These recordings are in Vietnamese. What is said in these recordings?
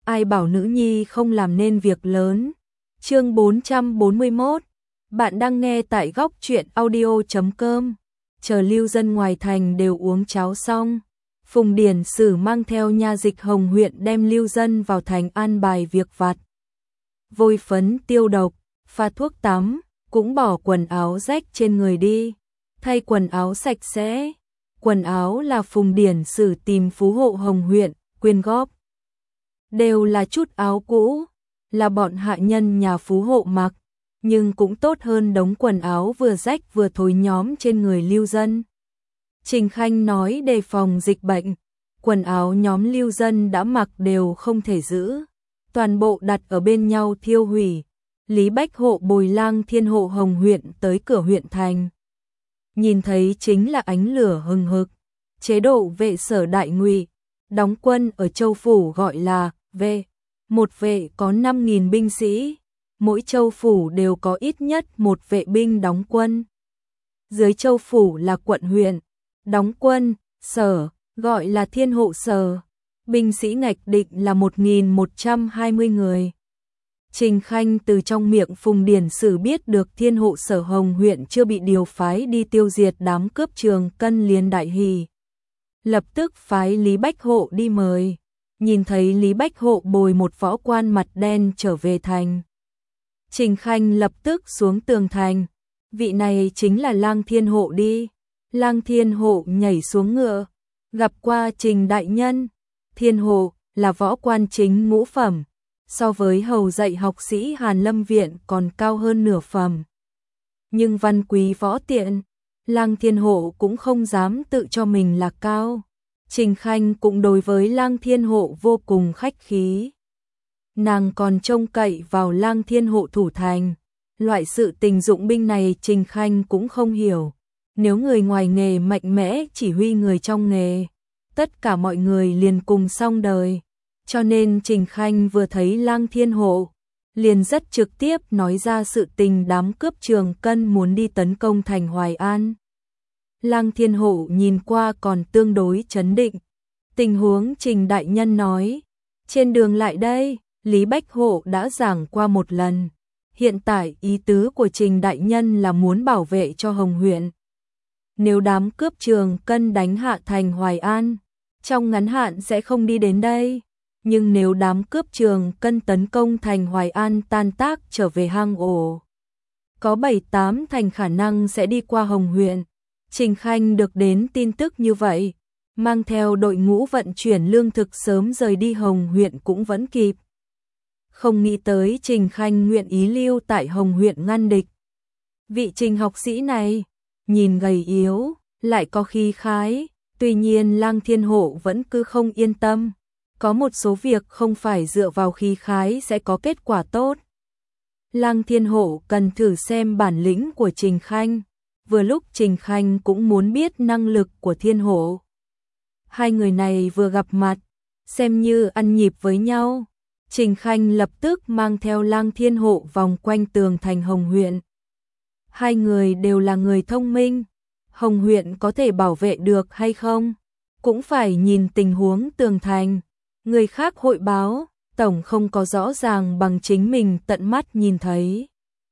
ai bảo nữ nhi không làm nên việc lớn. Chương 441. Bạn đang nghe tại góc truyện audio.com. Chờ lưu dân ngoài thành đều uống cháo xong, Phùng Điển Sử mang theo nha dịch Hồng huyện đem lưu dân vào thành an bài việc vặt. Vôi phấn tiêu độc, pha thuốc tắm, cũng bỏ quần áo rách trên người đi, thay quần áo sạch sẽ. Quần áo là Phùng Điển Sử tìm phú hộ Hồng huyện quyên góp. Đều là chút áo cũ, là bọn hạ nhân nhà phú hộ mặc, nhưng cũng tốt hơn đống quần áo vừa rách vừa thối nhóm trên người lưu dân. Trình Khanh nói đề phòng dịch bệnh, quần áo nhóm lưu dân đã mặc đều không thể giữ, toàn bộ đặt ở bên nhau thiêu hủy. Lý Bách Hộ bồi Lang Thiên Hộ Hồng huyện tới cửa huyện thành. Nhìn thấy chính là ánh lửa hừng hực, chế độ vệ sở đại ngụy, đóng quân ở châu phủ gọi là vệ. Một vệ có 5.000 binh sĩ, mỗi châu phủ đều có ít nhất một vệ binh đóng quân. Dưới châu phủ là quận huyện, đóng quân, sở, gọi là Thiên Hộ sở. Binh sĩ ngạch định là 1.120 người. Trình Khanh từ trong miệng Phùng Điển Sử biết được Thiên Hộ sở Hồng huyện chưa bị điều phái đi tiêu diệt đám cướp Trường Cân liền đại hỉ. Lập tức phái Lý Bách Hộ đi mời. Nhìn thấy Lý Bách Hộ bồi một võ quan mặt đen trở về thành, Trình Khanh lập tức xuống tường thành. Vị này chính là Lang Thiên Hộ đi. Lang Thiên Hộ nhảy xuống ngựa, gặp qua Trình đại nhân. Thiên Hộ là võ quan chính ngũ phẩm, so với hầu dạy học sĩ Hàn Lâm viện còn cao hơn nửa phẩm. Nhưng văn quý võ tiện, Lang Thiên Hộ cũng không dám tự cho mình là cao. Trình Khanh cũng đối với Lang Thiên Hộ vô cùng khách khí. Nàng còn trông cậy vào Lang Thiên Hộ thủ thành. Loại sự tình dụng binh này Trình Khanh cũng không hiểu. Nếu người ngoài nghề mạnh mẽ chỉ huy người trong nghề, tất cả mọi người liền cùng xong đời. Cho nên Trình Khanh vừa thấy Lang Thiên Hộ, liền rất trực tiếp nói ra sự tình đám cướp Trường Cân muốn đi tấn công thành Hoài An. Lang Thiên Hộ nhìn qua còn tương đối trấn định. Tình huống Trình đại nhân nói, trên đường lại đây, Lý Bách Hộ đã giảng qua một lần. Hiện tại ý tứ của Trình đại nhân là muốn bảo vệ cho Hồng huyện. Nếu đám cướp Trường Cân đánh hạ thành Hoài An, trong ngắn hạn sẽ không đi đến đây. Nhưng nếu đám cướp Trường Cân tấn công thành Hoài An tan tác trở về hang ổ, có 7-8 thành khả năng sẽ đi qua Hồng huyện. Trình Khanh được đến tin tức như vậy, mang theo đội ngũ vận chuyển lương thực sớm rời đi Hồng huyện cũng vẫn kịp. Không nghĩ tới Trình Khanh nguyện ý lưu tại Hồng huyện ngăn địch. Vị Trình học sĩ này, nhìn gầy yếu, lại có khí khái, tuy nhiên Lang Thiên Hộ vẫn cứ không yên tâm. Có một số việc không phải dựa vào khí khái sẽ có kết quả tốt. Lang Thiên Hộ cần thử xem bản lĩnh của Trình Khanh. Vừa lúc Trình Khanh cũng muốn biết năng lực của Thiên Hộ. Hai người này vừa gặp mặt, xem như ăn nhịp với nhau. Trình Khanh lập tức mang theo Lang Thiên Hộ vòng quanh tường thành Hồng huyện. Hai người đều là người thông minh. Hồng huyện có thể bảo vệ được hay không, cũng phải nhìn tình huống tường thành. Người khác hội báo, tổng không có rõ ràng bằng chính mình tận mắt nhìn thấy.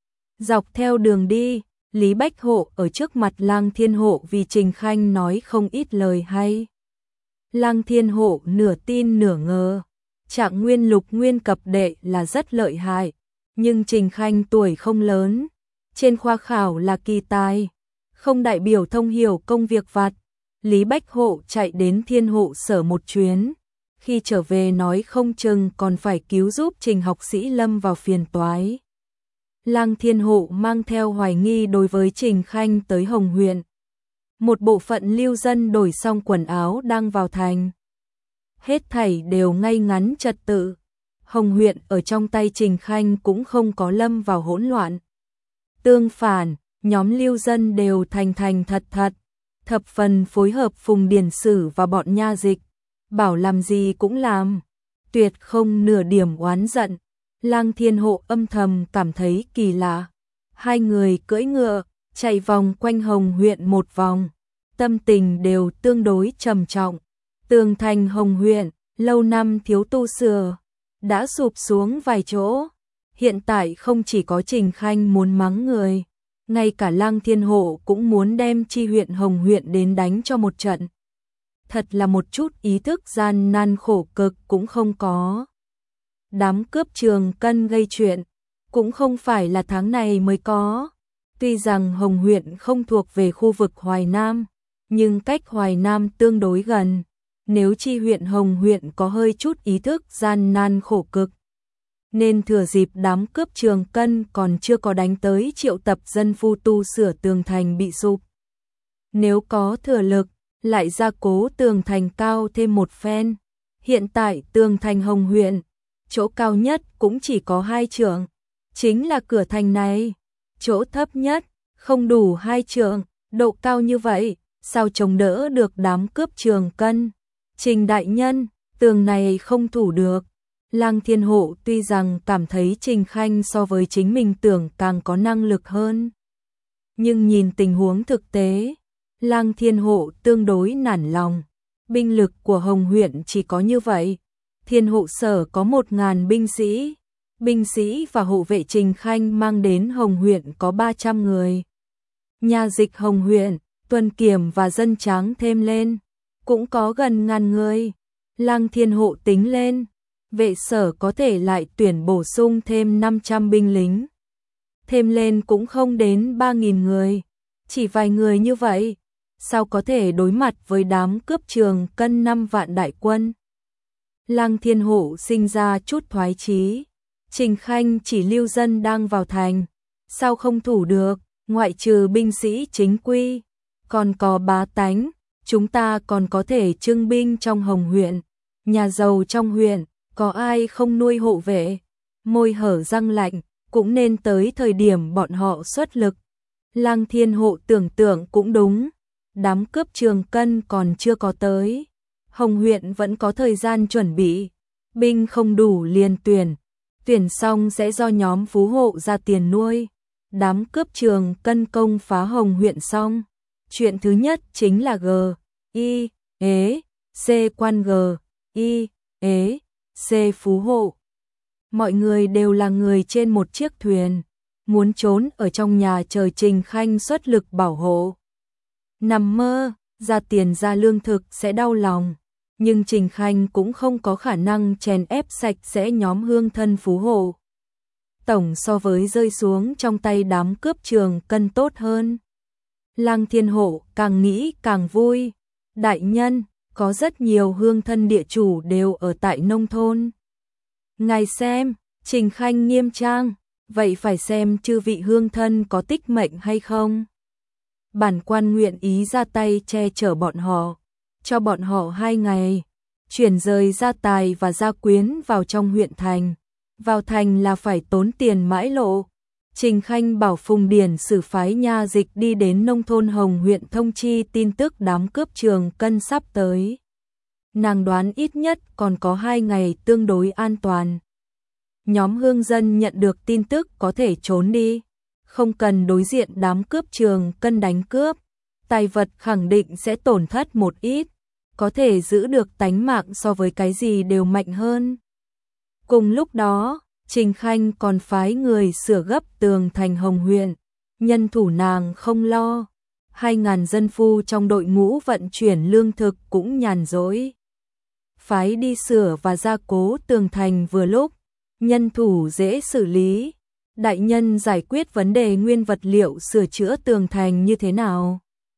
Dọc theo đường đi, Lý Bách Hộ ở trước mặt Lang Thiên Hộ vì Trình Khanh nói không ít lời hay. Lang Thiên Hộ nửa tin nửa ngờ. Trạng nguyên lục nguyên cập đệ là rất lợi hại, nhưng Trình Khanh tuổi không lớn, trên khoa khảo là kỳ tài, không đại biểu thông hiểu công việc vặt. Lý Bách Hộ chạy đến Thiên Hộ sở một chuyến, khi trở về nói không chừng còn phải cứu giúp Trình học sĩ lâm vào phiền toái. Lang Thiên Hộ mang theo hoài nghi đối với Trình Khanh tới Hồng huyện. Một bộ phận lưu dân đổi xong quần áo đang vào thành. Hết thảy đều ngay ngắn trật tự. Hồng huyện ở trong tay Trình Khanh cũng không có lâm vào hỗn loạn. Tương phản, nhóm lưu dân đều thành thành thật thật, thập phần phối hợp Phùng Điển Sử và bọn nha dịch, bảo làm gì cũng làm, tuyệt không nửa điểm oán giận. Lang Thiên Hộ âm thầm cảm thấy kỳ lạ. Hai người cưỡi ngựa, chạy vòng quanh Hồng huyện một vòng, tâm tình đều tương đối trầm trọng. Tường thành Hồng huyện, lâu năm thiếu tu sửa, đã sụp xuống vài chỗ. Hiện tại không chỉ có Trình Khanh muốn mắng người, ngay cả Lăng Thiên Hộ cũng muốn đem chi huyện Hồng huyện đến đánh cho một trận. Thật là một chút ý thức gian nan khổ cực cũng không có. Đám cướp Trường Cân gây chuyện, cũng không phải là tháng này mới có. Tuy rằng Hồng huyện không thuộc về khu vực Hoài Nam, nhưng cách Hoài Nam tương đối gần. Nếu chi huyện Hồng huyện có hơi chút ý thức gian nan khổ cực, nên thừa dịp đám cướp Trường Cân còn chưa có đánh tới triệu tập dân phu tu sửa tường thành bị sụp. Nếu có thừa lực, lại gia cố tường thành cao thêm một phen. Hiện tại tường thành Hồng huyện, chỗ cao nhất cũng chỉ có 2 trượng, chính là cửa thành này. Chỗ thấp nhất, không đủ 2 trượng, độ cao như vậy, sao chống đỡ được đám cướp Trường Cân? Trình đại nhân, tường này không thủ được. Lăng Thiên Hộ tuy rằng cảm thấy Trình Khanh so với chính mình tưởng càng có năng lực hơn, nhưng nhìn tình huống thực tế, Lăng Thiên Hộ tương đối nản lòng. Binh lực của Hồng huyện chỉ có như vậy. Thiên hộ sở có 1000 binh sĩ. Binh sĩ và hộ vệ Trình Khanh mang đến Hồng huyện có 300 người. Nhà dịch Hồng huyện, tuần kiểm và dân tráng thêm lên, cũng có gần 1000 người. Lăng Thiên Hộ tính lên, vệ sở có thể lại tuyển bổ sung thêm 500 binh lính. Thêm lên cũng không đến 3000 người. Chỉ vài người như vậy, sao có thể đối mặt với đám cướp Trường Cân 5 vạn đại quân? Lăng Thiên Hộ sinh ra chút thoái chí. Trình Khanh chỉ lưu dân đang vào thành, sao không thủ được, ngoại trừ binh sĩ chính quy, còn có bá tánh, chúng ta còn có thể trưng binh trong Hồng huyện, nhà giàu trong huyện, có ai không nuôi hộ vệ, môi hở răng lạnh, cũng nên tới thời điểm bọn họ xuất lực. Lăng Thiên Hộ tưởng tượng cũng đúng, đám cướp Trường Cân còn chưa có tới, Hồng huyện vẫn có thời gian chuẩn bị, binh không đủ liền tuyển xong sẽ do nhóm phú hộ ra tiền nuôi. Đám cướp Trường Cân công phá Hồng huyện xong, chuyện thứ nhất chính là C quan C phú hộ. Mọi người đều là người trên một chiếc thuyền, muốn trốn ở trong nhà chờ Trình Khanh xuất lực bảo hộ. Nằm mơ, ra tiền ra lương thực sẽ đau lòng, nhưng Trình Khanh cũng không có khả năng chèn ép sạch sẽ nhóm hương thân phú hộ. Tổng so với rơi xuống trong tay đám cướp Trường Cân tốt hơn. Lăng Thiên Hộ càng nghĩ càng vui. Đại nhân, có rất nhiều hương thân địa chủ đều ở tại nông thôn. Ngài xem, Trình Khanh nghiêm trang, vậy phải xem chư vị hương thân có tích mệnh hay không. Bản quan nguyện ý ra tay che chở bọn họ, cho bọn họ 2 ngày, chuyển rời gia tài và gia quyến vào trong huyện thành. Vào thành là phải tốn tiền mãi lộ. Trình Khanh bảo Phùng Điển xử phái nha dịch đi đến nông thôn Hồng huyện thông chi tin tức đám cướp Trường Cân sắp tới. Nàng đoán ít nhất còn có 2 ngày tương đối an toàn. Nhóm hương dân nhận được tin tức có thể trốn đi, không cần đối diện đám cướp Trường Cân đánh cướp. Tài vật khẳng định sẽ tổn thất một ít, có thể giữ được tánh mạng so với cái gì đều mạnh hơn. Cùng lúc đó, Trình Khanh còn phái người sửa gấp tường thành Hồng huyện, nhân thủ nàng không lo. 2000 dân phu trong đội ngũ vận chuyển lương thực cũng nhàn rỗi. Phái đi sửa và gia cố tường thành vừa lúc, nhân thủ dễ xử lý. Đại nhân giải quyết vấn đề nguyên vật liệu sửa chữa tường thành như thế nào?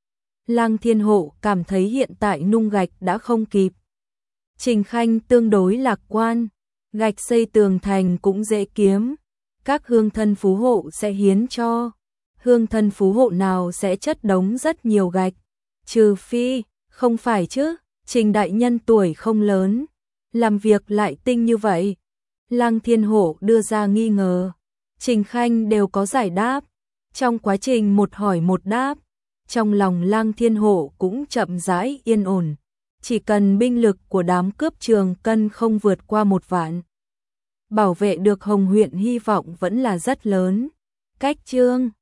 Lăng Thiên Hộ cảm thấy hiện tại nung gạch đã không kịp. Trình Khanh tương đối lạc quan. Gạch xây tường thành cũng dễ kiếm, các hương thân phú hộ sẽ hiến cho. Hương thân phú hộ nào sẽ chất đống rất nhiều gạch, trừ phi, không phải chứ, Trình đại nhân tuổi không lớn, làm việc lại tinh như vậy. Lăng Thiên Hộ đưa ra nghi ngờ, Trình Khanh đều có giải đáp, trong quá trình một hỏi một đáp, trong lòng Lăng Thiên Hộ cũng chậm rãi yên ổn. Chỉ cần binh lực của đám cướp Trường Cân không vượt qua 1 vạn, bảo vệ được Hồng huyện hy vọng vẫn là rất lớn. Cách chương